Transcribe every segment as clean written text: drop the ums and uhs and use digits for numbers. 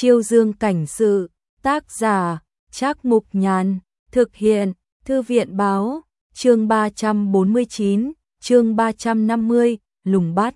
Chiêu Dương cảnh sự, tác giả, Trác Mục Nhàn, thực hiện, Thư viện báo, chương 349, chương 350, lùng bắt.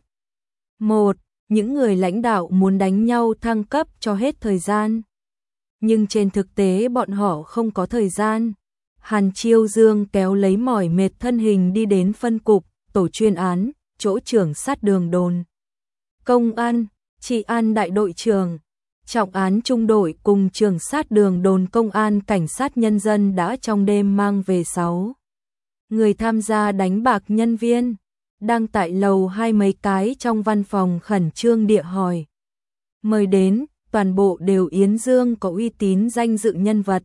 1. Những người lãnh đạo muốn đánh nhau thăng cấp cho hết thời gian. Nhưng trên thực tế bọn họ không có thời gian. Hàn Chiêu Dương kéo lấy mỏi mệt thân hình đi đến phân cục, tổ chuyên án, chỗ trưởng sát đường đồn. Công an, trị an đại đội trưởng, trọng án trung đội cùng trưởng sát đường đồn công an cảnh sát nhân dân đã trong đêm mang về 6 người tham gia đánh bạc nhân viên, đang tại lầu 2 mấy cái trong văn phòng khẩn trương địa hỏi. Mời đến, toàn bộ đều Yến Dương có uy tín danh dự nhân vật.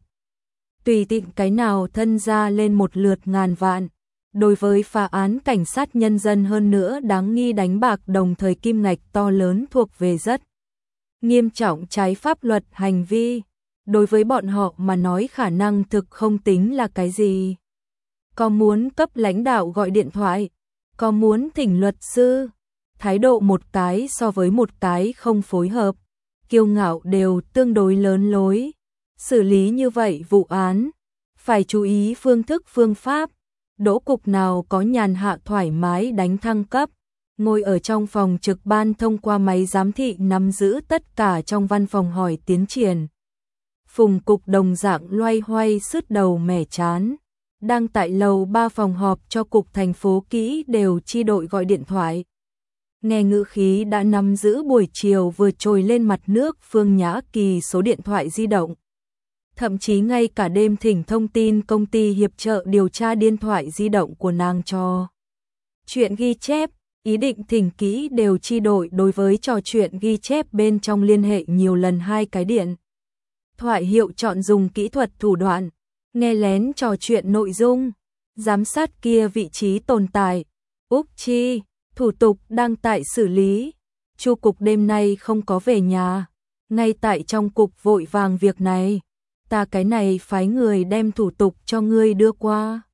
Tùy tiện cái nào thân ra lên một lượt ngàn vạn. Đối với phá án cảnh sát nhân dân hơn nữa đáng nghi đánh bạc đồng thời kim ngạch to lớn thuộc về rất nghiêm trọng trái pháp luật hành vi. Đối với bọn họ mà nói khả năng thực không tính là cái gì. Có muốn cấp lãnh đạo gọi điện thoại, có muốn thỉnh luật sư, thái độ một cái so với một cái không phối hợp, kiêu ngạo đều tương đối lớn lối. Xử lý như vậy vụ án, phải chú ý phương thức phương pháp. Đỗ cục nào có nhàn hạ thoải mái đánh thăng cấp, ngồi ở trong phòng trực ban thông qua máy giám thị nắm giữ tất cả trong văn phòng hỏi tiến triển. Phùng cục đồng dạng loay hoay sứt đầu mẻ chán, đang tại lầu 3 phòng họp cho cục thành phố kỹ đều chi đội gọi điện thoại. Nghe ngữ khí đã nắm giữ buổi chiều vừa trồi lên mặt nước Phương Nhã Kỳ số điện thoại di động. Thậm chí ngay cả đêm thỉnh thông tin công ty hiệp trợ điều tra điện thoại di động của nàng cho chuyện ghi chép, ý định thỉnh kỹ đều chi đội đối với trò chuyện ghi chép bên trong liên hệ nhiều lần 2 cái điện thoại hiệu chọn dùng kỹ thuật thủ đoạn, nghe lén trò chuyện nội dung, giám sát kia vị trí tồn tại, Úc Chi, thủ tục đang tại xử lý, Chu cục đêm nay không có về nhà, ngay tại trong cục vội vàng việc này. Ta cái này phái người đem thủ tục cho ngươi đưa qua.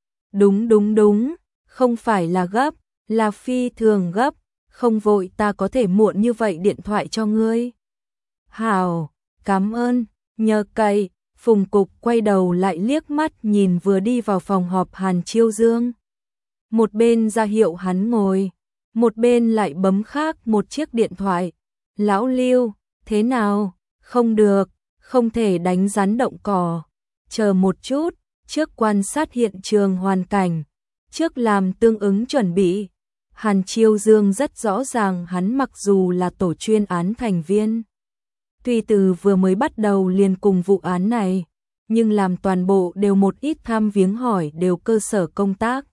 Đúng, không phải là gấp, là phi thường gấp, không vội ta có thể muộn như vậy điện thoại cho ngươi. Hảo, cảm ơn, nhờ cậy, Phùng cục quay đầu lại liếc mắt nhìn vừa đi vào phòng họp Hàn Chiêu Dương. Một bên ra hiệu hắn ngồi, một bên lại bấm khác một chiếc điện thoại. Lão Lưu, thế nào? Không được. Không thể đánh rắn động cỏ, chờ một chút, trước quan sát hiện trường hoàn cảnh, trước làm tương ứng chuẩn bị. Hàn Chiêu Dương rất rõ ràng hắn mặc dù là tổ chuyên án thành viên, tuy từ vừa mới bắt đầu liền cùng vụ án này, nhưng làm toàn bộ đều một ít thăm viếng hỏi đều cơ sở công tác.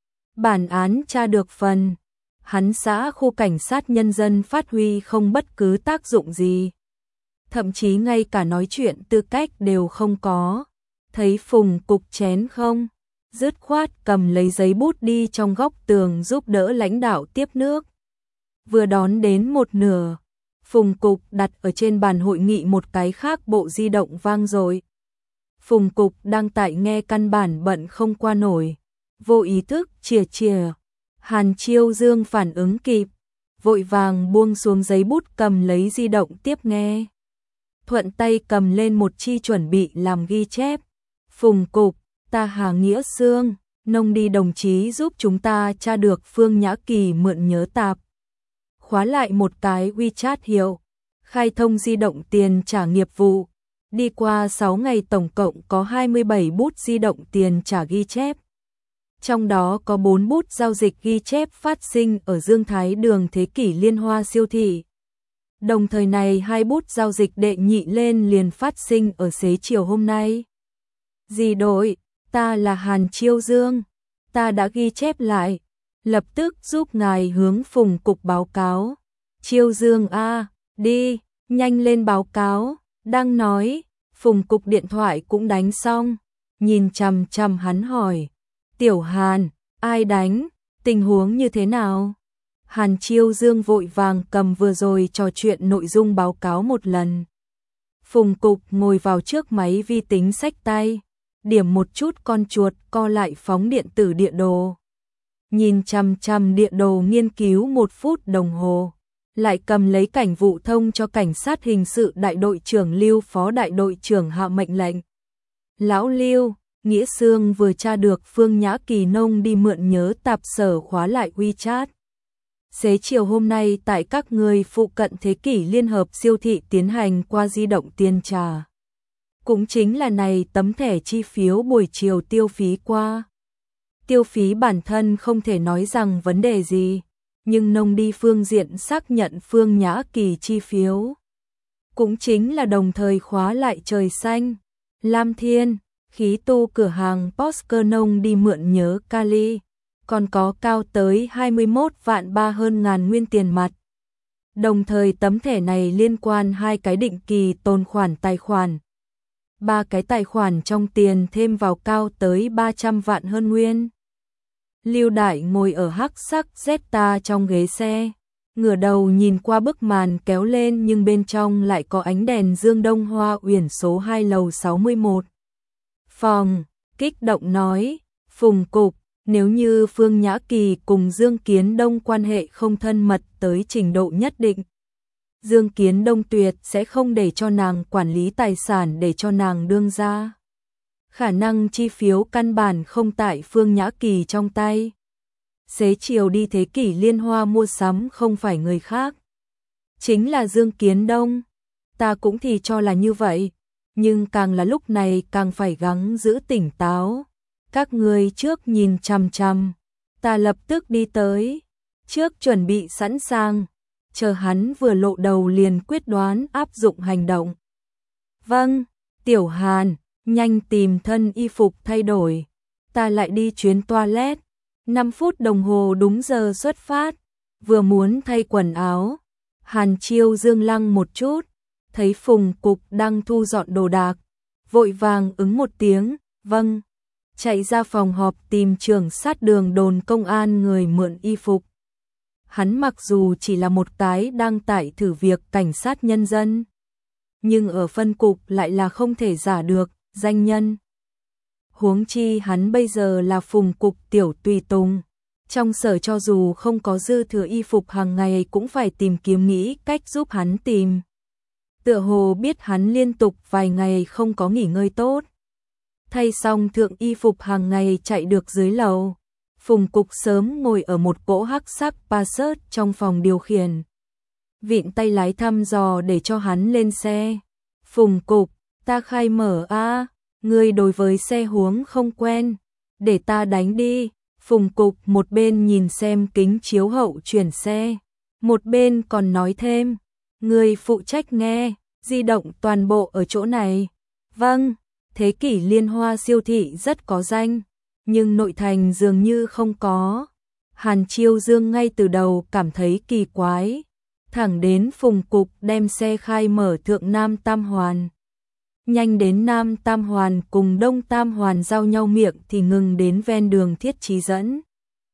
Bản án tra được phần, hắn xã khu cảnh sát nhân dân phát huy không bất cứ tác dụng gì. Thậm chí ngay cả nói chuyện tư cách đều không có. Thấy Phùng cục chén không, dứt khoát cầm lấy giấy bút đi trong góc tường giúp đỡ lãnh đạo tiếp nước. Vừa đón đến một nửa, Phùng cục đặt ở trên bàn hội nghị một cái khác bộ di động vang rồi. Phùng cục đang tại nghe căn bản bận không qua nổi, vô ý thức chìa. Hàn Chiêu Dương phản ứng kịp, vội vàng buông xuống giấy bút cầm lấy di động tiếp nghe. Thuận tay cầm lên một chi chuẩn bị làm ghi chép. Phùng cục, ta Hà Nghĩa Sương, nông đi đồng chí giúp chúng ta tra được Phương Nhã Kỳ mượn nhớ tạp. Khóa lại một cái WeChat hiệu, khai thông di động tiền trả nghiệp vụ. Đi qua 6 ngày tổng cộng có 27 bút di động tiền trả ghi chép. Trong đó có 4 bút giao dịch ghi chép phát sinh ở Dương Thái đường Thế Kỷ Liên Hoa siêu thị. Đồng thời này 2 bút giao dịch đệ nhị lên liền phát sinh ở xế chiều hôm nay. Dì đội, ta là Hàn Chiêu Dương, ta đã ghi chép lại, lập tức giúp ngài hướng Phùng cục báo cáo. Chiêu Dương a, đi, nhanh lên báo cáo, đang nói, Phùng cục điện thoại cũng đánh xong, nhìn chằm chằm hắn hỏi, Tiểu Hàn, ai đánh, tình huống như thế nào? Hàn Chiêu Dương vội vàng cầm vừa rồi trò chuyện nội dung báo cáo một lần. Phùng cục ngồi vào trước máy vi tính xách tay, điểm một chút con chuột co lại phóng điện tử địa đồ. Nhìn chằm chằm địa đồ nghiên cứu 1 phút đồng hồ, lại cầm lấy cảnh vụ thông cho cảnh sát hình sự đại đội trưởng Lưu phó đại đội trưởng hạ mệnh lệnh. Lão Lưu, Nghĩa Sương vừa tra được Phương Nhã Kỳ nông đi mượn nhớ tạp sở khóa lại WeChat. Xế chiều hôm nay tại các người phụ cận Thế Kỷ Liên Hợp siêu thị tiến hành qua di động tiền trả. Cũng chính là này tấm thẻ chi phiếu buổi chiều tiêu phí qua. Tiêu phí bản thân không thể nói rằng vấn đề gì, nhưng nông đi phương diện xác nhận Phương Nhã Kỳ chi phiếu. Cũng chính là đồng thời khóa lại Trời Xanh, Lam Thiên, khí tu cửa hàng Posker nông đi mượn nhớ Cali, còn có cao tới 21 vạn 3 hơn ngàn nguyên tiền mặt. Đồng thời tấm thẻ này liên quan 2 cái định kỳ tồn khoản tài khoản. 3 cái tài khoản trong tiền thêm vào cao tới 300 vạn hơn nguyên. Lưu Đại ngồi ở hắc sắc Zeta trong ghế xe, ngửa đầu nhìn qua bức màn kéo lên nhưng bên trong lại có ánh đèn dương Đông Hoa Uyển số 2 lầu 61. Phòng, kích động nói, Phùng Cục, nếu như Phương Nhã Kỳ cùng Dương Kiến Đông quan hệ không thân mật tới trình độ nhất định, Dương Kiến Đông tuyệt sẽ không để cho nàng quản lý tài sản để cho nàng đương ra. Khả năng chi phiếu căn bản không tại Phương Nhã Kỳ trong tay. Xế chiều đi Thế Kỷ Liên Hoa mua sắm không phải người khác, chính là Dương Kiến Đông. Ta cũng thì cho là như vậy, nhưng càng là lúc này càng phải gắng giữ tỉnh táo. Các người trước nhìn chằm chằm, ta lập tức đi tới, trước chuẩn bị sẵn sàng, chờ hắn vừa lộ đầu liền quyết đoán áp dụng hành động. Vâng, Tiểu Hàn, nhanh tìm thân y phục thay đổi, ta lại đi chuyến toilet. 5 phút đồng hồ đúng giờ xuất phát, vừa muốn thay quần áo, Hàn Chiêu dương lăng một chút, thấy Phùng Cục đang thu dọn đồ đạc, vội vàng ứng một tiếng, vâng, chạy ra phòng họp tìm trưởng sát đường đồn công an người mượn y phục. Hắn mặc dù chỉ là một cái đang tại thử việc cảnh sát nhân dân, nhưng ở phân cục lại là không thể giả được, danh nhân. Huống chi hắn bây giờ là Phùng Cục tiểu tùy tùng, trong sở cho dù không có dư thừa y phục hàng ngày cũng phải tìm kiếm nghĩ cách giúp hắn tìm. Tựa hồ biết hắn liên tục vài ngày không có nghỉ ngơi tốt. Thay xong thượng y phục hàng ngày chạy được dưới lầu, Phùng Cục sớm ngồi ở một cỗ hắc sắc Passat trong phòng điều khiển. Vịn tay lái thăm dò để cho hắn lên xe. Phùng Cục, ta khai mở a, ngươi đối với xe huống không quen, để ta đánh đi. Phùng Cục một bên nhìn xem kính chiếu hậu chuyển xe, một bên còn nói thêm, ngươi phụ trách nghe, di động toàn bộ ở chỗ này. Vâng, Thế Kỷ Liên Hoa siêu thị rất có danh, nhưng nội thành dường như không có. Hàn Chiêu Dương ngay từ đầu cảm thấy kỳ quái, thẳng đến Phùng Cục đem xe khai mở thượng Nam Tam Hoàn. Nhanh đến Nam Tam Hoàn cùng Đông Tam Hoàn giao nhau miệng thì ngừng đến ven đường Thiết Chí dẫn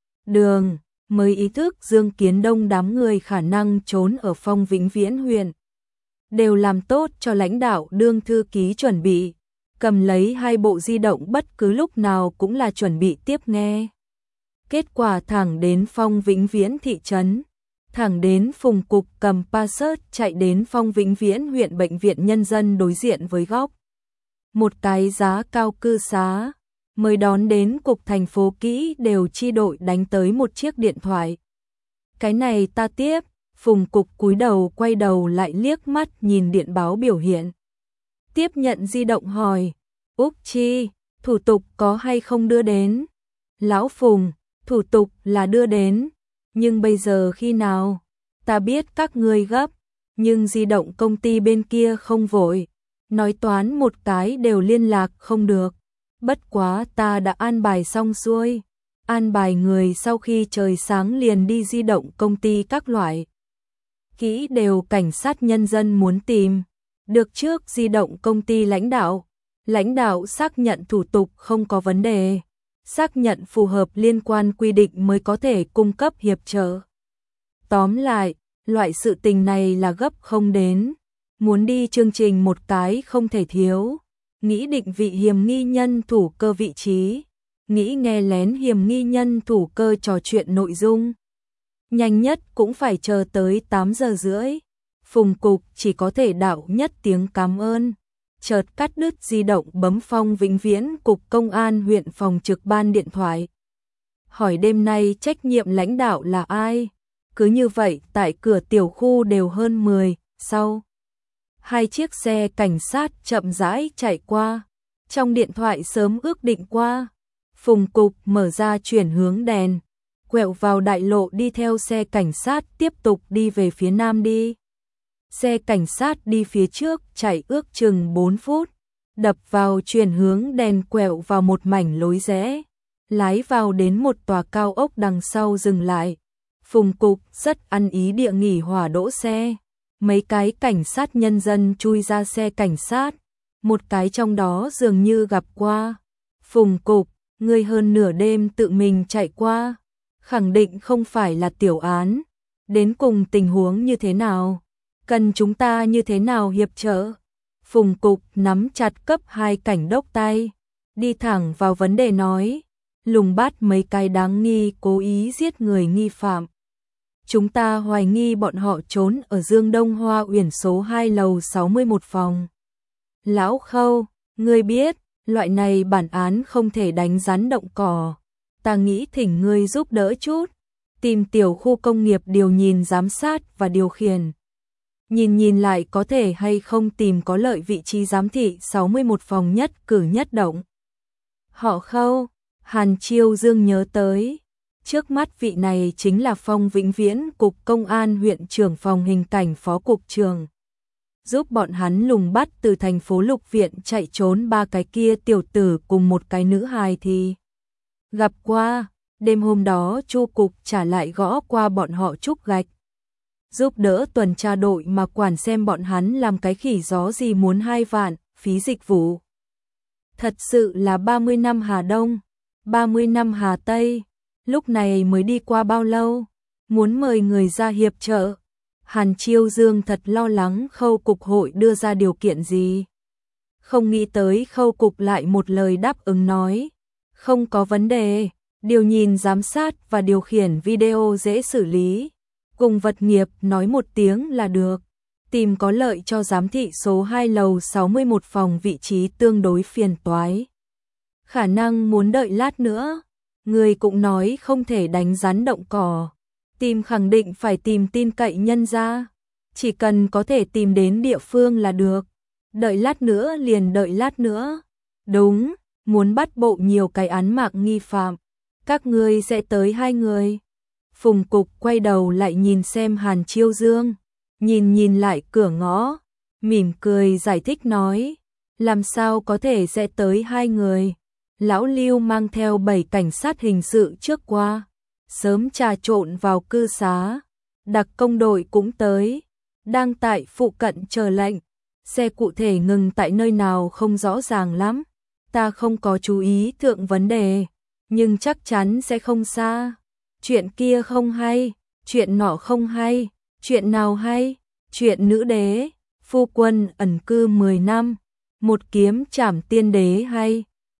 đường, mới ý thức Dương Kiến Đông đám người khả năng trốn ở Phong Vĩnh Viễn huyện. Đều làm tốt cho lãnh đạo đương thư ký chuẩn bị, cầm lấy 2 bộ di động bất cứ lúc nào cũng là chuẩn bị tiếp nghe. Kết quả thẳng đến Phong Vĩnh Viễn thị trấn, thẳng đến Phùng Cục cầm Passat chạy đến Phong Vĩnh Viễn huyện bệnh viện nhân dân đối diện với góc một cái giá cao cư xá, mới đón đến cục thành phố kỹ đều chi đội đánh tới một chiếc điện thoại. Cái này ta tiếp. Phùng Cục cúi đầu quay đầu lại liếc mắt nhìn điện báo biểu hiện. Tiếp nhận di động hỏi, Úc Chi, thủ tục có hay không đưa đến? Lão Phùng, thủ tục là đưa đến, nhưng bây giờ khi nào? Ta biết các ngươi gấp, nhưng di động công ty bên kia không vội, nói toán một cái đều liên lạc không được. Bất quá ta đã an bài xong xuôi, an bài người sau khi trời sáng liền đi di động công ty các loại. Kỹ đều cảnh sát nhân dân muốn tìm, được trước di động công ty lãnh đạo xác nhận thủ tục không có vấn đề, xác nhận phù hợp liên quan quy định mới có thể cung cấp hiệp trợ. Tóm lại, loại sự tình này là gấp không đến, muốn đi chương trình một cái không thể thiếu, nghĩ định vị hiểm nghi nhân thủ cơ vị trí, nghĩ nghe lén hiểm nghi nhân thủ cơ trò chuyện nội dung. Nhanh nhất cũng phải chờ tới 8 giờ rưỡi. Phùng Cục chỉ có thể đạo nhất tiếng cảm ơn. Chợt cắt đứt di động bấm Phong Vĩnh Viễn Cục Công an huyện phòng trực ban điện thoại. Hỏi đêm nay trách nhiệm lãnh đạo là ai? Cứ như vậy tại cửa tiểu khu đều hơn 10, sau. Hai chiếc xe cảnh sát chậm rãi chạy qua. Trong điện thoại sớm ước định qua. Phùng Cục mở ra chuyển hướng đèn. Quẹo vào đại lộ đi theo xe cảnh sát tiếp tục đi về phía nam đi. Xe cảnh sát đi phía trước chạy ước chừng 4 phút. Đập vào chuyển hướng đèn quẹo vào một mảnh lối rẽ. Lái vào đến một tòa cao ốc đằng sau dừng lại. Phùng Cục rất ăn ý địa nghỉ hỏa đỗ xe. Mấy cái cảnh sát nhân dân chui ra xe cảnh sát. Một cái trong đó dường như gặp qua. Phùng Cục, ngươi hơn nửa đêm tự mình chạy qua. Khẳng định không phải là tiểu án. Đến cùng tình huống như thế nào? Cần chúng ta như thế nào hiệp trợ? Phùng Cục nắm chặt cấp 2 cảnh đốc tay. Đi thẳng vào vấn đề nói. Lùng bắt mấy cái đáng nghi cố ý giết người nghi phạm. Chúng ta hoài nghi bọn họ trốn ở Dương Đông Hoa Uyển số 2 lầu 61 phòng. Lão Khâu, ngươi biết, loại này bản án không thể đánh rắn động cỏ. Ta nghĩ thỉnh ngươi giúp đỡ chút. Tìm tiểu khu công nghiệp điều nhìn giám sát và điều khiển. Nhìn lại có thể hay không tìm có lợi vị trí giám thị 61 phòng nhất cử nhất động. Họ Khâu, Hàn Chiêu Dương nhớ tới. Trước mắt vị này chính là Phong Vĩnh Viễn Cục Công an huyện trưởng phòng hình cảnh phó cục trưởng. Giúp bọn hắn lùng bắt từ thành phố Lục Viện chạy trốn 3 cái kia tiểu tử cùng một cái nữ hài thì gặp qua. Đêm hôm đó Chu Cục trả lại gõ qua bọn họ trúc gạch. Giúp đỡ tuần tra đội mà quản xem bọn hắn làm cái khỉ gió gì muốn 2 vạn, phí dịch vụ. Thật sự là 30 năm Hà Đông, 30 năm Hà Tây, lúc này mới đi qua bao lâu, muốn mời người ra hiệp trợ. Hàn Chiêu Dương thật lo lắng Khâu Cục hội đưa ra điều kiện gì. Không nghĩ tới Khâu Cục lại một lời đáp ứng nói. Không có vấn đề, điều nhìn giám sát và điều khiển video dễ xử lý. Cùng vật nghiệp nói một tiếng là được. Tìm có lợi cho giám thị số 2 lầu 61 phòng vị trí tương đối phiền toái. Khả năng muốn đợi lát nữa. Người cũng nói không thể đánh rắn động cỏ. Tìm khẳng định phải tìm tin cậy nhân ra. Chỉ cần có thể tìm đến địa phương là được. Đợi lát nữa liền đợi lát nữa. Đúng, muốn bắt bộ nhiều cái án mạng nghi phạm. Các ngươi sẽ tới 2 người. Phùng Cục quay đầu lại nhìn xem Hàn Chiêu Dương. Nhìn lại cửa ngõ. Mỉm cười giải thích nói. Làm sao có thể sẽ tới 2 người. Lão Lưu mang theo 7 cảnh sát hình sự trước qua. Sớm trà trộn vào cư xá. Đặc công đội cũng tới. Đang tại phụ cận chờ lệnh. Xe cụ thể ngừng tại nơi nào không rõ ràng lắm. Ta không có chú ý thượng vấn đề. Nhưng chắc chắn sẽ không xa. Chuyện kia không hay. Chuyện nọ không hay. Chuyện nào hay? Chuyện nữ đế. Phu quân ẩn cư 10 năm. Một kiếm trảm tiên đế hay.